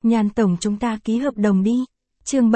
Nhan tổng chúng ta ký hợp đồng đi. Chương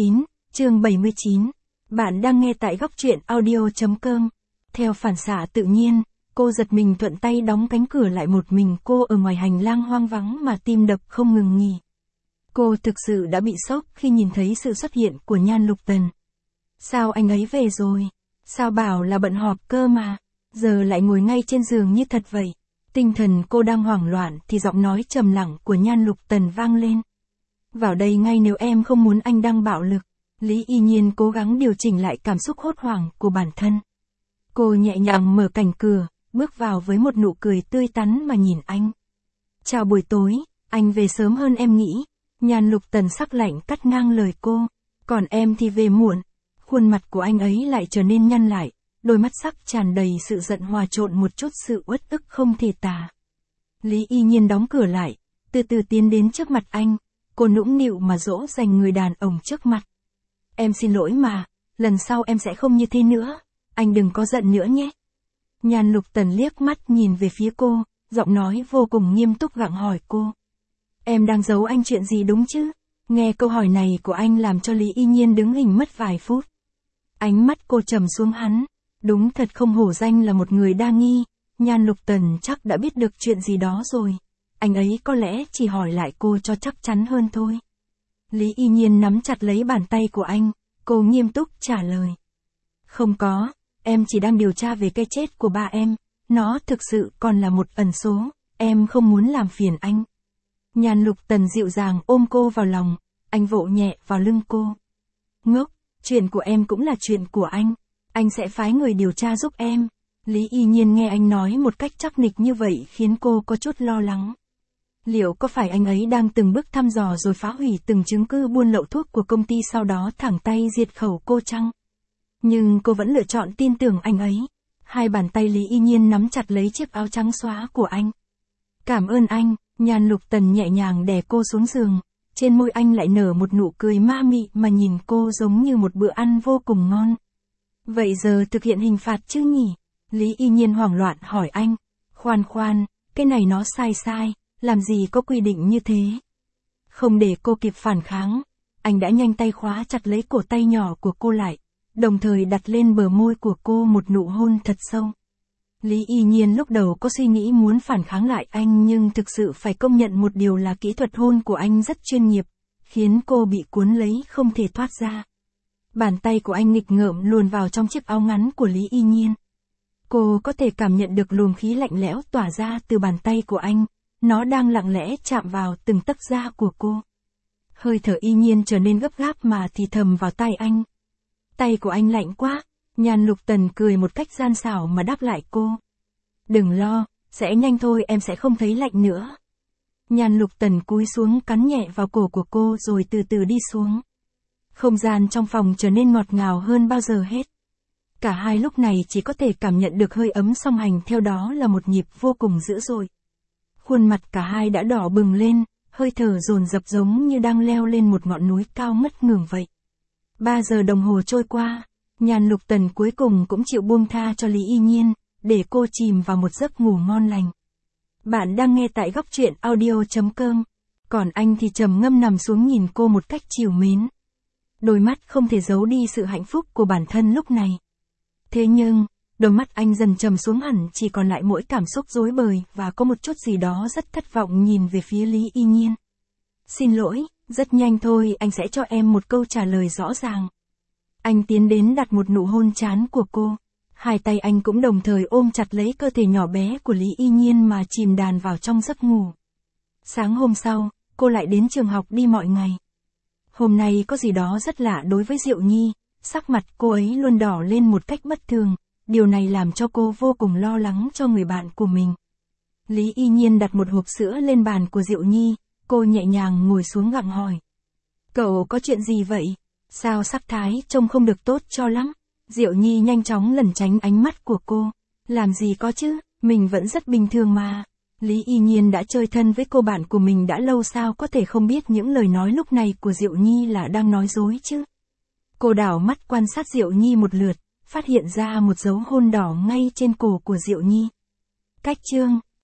79. Bạn đang nghe tại góc truyện audio.com. Theo phản xạ tự nhiên, cô giật mình thuận tay đóng cánh cửa lại, một mình cô ở ngoài hành lang hoang vắng mà tim đập không ngừng nghỉ. Cô thực sự đã bị sốc khi nhìn thấy sự xuất hiện của Nhan Lục Tần. Sao anh ấy về rồi? Sao bảo là bận họp cơ mà, giờ lại ngồi ngay trên giường như thật vậy? Tinh thần cô đang hoảng loạn thì giọng nói trầm lặng của Nhan Lục Tần vang lên. Vào đây ngay nếu em không muốn anh đang bạo lực. Lý Y Nhiên cố gắng điều chỉnh lại cảm xúc hốt hoảng của bản thân. Cô nhẹ nhàng mở cánh cửa, bước vào với một nụ cười tươi tắn mà nhìn anh. Chào buổi tối, anh về sớm hơn em nghĩ. Nhan Lục Tần sắc lạnh cắt ngang lời cô. Còn em thì về muộn. Khuôn mặt của anh ấy lại trở nên nhăn lại, đôi mắt sắc tràn đầy sự giận hòa trộn một chút sự uất ức không thể tả. Lý Y Nhiên đóng cửa lại, từ từ tiến đến trước mặt anh, cô nũng nịu mà dỗ dành người đàn ông trước mặt. Em xin lỗi mà, lần sau em sẽ không như thế nữa, anh đừng có giận nữa nhé. Nhan Lục Tần liếc mắt nhìn về phía cô, giọng nói vô cùng nghiêm túc gặng hỏi cô. Em đang giấu anh chuyện gì đúng chứ? Nghe câu hỏi này của anh làm cho Lý Y Nhiên đứng hình mất vài phút. Ánh mắt cô trầm xuống hắn, đúng thật không hổ danh là một người đa nghi, Nhan Lục Tần chắc đã biết được chuyện gì đó rồi. Anh ấy có lẽ chỉ hỏi lại cô cho chắc chắn hơn thôi. Lý Y Nhiên nắm chặt lấy bàn tay của anh, cô nghiêm túc trả lời. Không có, em chỉ đang điều tra về cái chết của ba em, nó thực sự còn là một ẩn số, em không muốn làm phiền anh. Nhan Lục Tần dịu dàng ôm cô vào lòng, anh vỗ nhẹ vào lưng cô. Ngốc, chuyện của em cũng là chuyện của anh sẽ phái người điều tra giúp em. Lý Y Nhiên nghe anh nói một cách chắc nịch như vậy khiến cô có chút lo lắng. Liệu có phải anh ấy đang từng bước thăm dò rồi phá hủy từng chứng cứ buôn lậu thuốc của công ty sau đó thẳng tay diệt khẩu cô chăng? Nhưng cô vẫn lựa chọn tin tưởng anh ấy. Hai bàn tay Lý Y Nhiên nắm chặt lấy chiếc áo trắng xóa của anh. Cảm ơn anh, Nhan Lục Tần nhẹ nhàng đè cô xuống giường. Trên môi anh lại nở một nụ cười ma mị mà nhìn cô giống như một bữa ăn vô cùng ngon. Vậy giờ thực hiện hình phạt chứ nhỉ? Lý Y Nhiên hoảng loạn hỏi anh. Khoan, cái này nó sai, làm gì có quy định như thế? Không để cô kịp phản kháng, anh đã nhanh tay khóa chặt lấy cổ tay nhỏ của cô lại, đồng thời đặt lên bờ môi của cô một nụ hôn thật sâu. Lý Y Nhiên lúc đầu có suy nghĩ muốn phản kháng lại anh, nhưng thực sự phải công nhận một điều là kỹ thuật hôn của anh rất chuyên nghiệp, khiến cô bị cuốn lấy không thể thoát ra. Bàn tay của anh nghịch ngợm luồn vào trong chiếc áo ngắn của Lý Y Nhiên. Cô có thể cảm nhận được luồng khí lạnh lẽo tỏa ra từ bàn tay của anh, nó đang lặng lẽ chạm vào từng tấc da của cô. Hơi thở Y Nhiên trở nên gấp gáp mà thì thầm vào tai anh. Tay của anh lạnh quá. Nhan Lục Tần cười một cách gian xảo mà đáp lại cô. Đừng lo, sẽ nhanh thôi, em sẽ không thấy lạnh nữa. Nhan Lục Tần cúi xuống cắn nhẹ vào cổ của cô rồi từ từ đi xuống. Không gian trong phòng trở nên ngọt ngào hơn bao giờ hết. Cả hai lúc này chỉ có thể cảm nhận được hơi ấm song hành, theo đó là một nhịp vô cùng dữ dội. Khuôn mặt cả hai đã đỏ bừng lên, hơi thở dồn dập giống như đang leo lên một ngọn núi cao ngất ngưởng vậy. 3 giờ đồng hồ trôi qua, Nhan Lục Tần cuối cùng cũng chịu buông tha cho Lý Y Nhiên, để cô chìm vào một giấc ngủ ngon lành. Bạn đang nghe tại góc truyện audio.com, còn anh thì trầm ngâm nằm xuống nhìn cô một cách trìu mến. Đôi mắt không thể giấu đi sự hạnh phúc của bản thân lúc này. Thế nhưng, đôi mắt anh dần trầm xuống hẳn, chỉ còn lại mỗi cảm xúc rối bời và có một chút gì đó rất thất vọng nhìn về phía Lý Y Nhiên. Xin lỗi, rất nhanh thôi anh sẽ cho em một câu trả lời rõ ràng. Anh tiến đến đặt một nụ hôn trán của cô. Hai tay anh cũng đồng thời ôm chặt lấy cơ thể nhỏ bé của Lý Y Nhiên mà chìm đàn vào trong giấc ngủ. Sáng hôm sau, cô lại đến trường học đi mọi ngày. Hôm nay có gì đó rất lạ đối với Diệu Nhi, sắc mặt cô ấy luôn đỏ lên một cách bất thường, điều này làm cho cô vô cùng lo lắng cho người bạn của mình. Lý Y Nhiên đặt một hộp sữa lên bàn của Diệu Nhi, cô nhẹ nhàng ngồi xuống gặng hỏi. Cậu có chuyện gì vậy? Sao sắc thái trông không được tốt cho lắm? Diệu Nhi nhanh chóng lẩn tránh ánh mắt của cô. Làm gì có chứ, mình vẫn rất bình thường mà. Lý Y Nhiên đã chơi thân với cô bạn của mình đã lâu, sao có thể không biết những lời nói lúc này của Diệu Nhi là đang nói dối chứ? Cô đảo mắt quan sát Diệu Nhi một lượt, phát hiện ra một dấu hôn đỏ ngay trên cổ của Diệu Nhi. Cách chương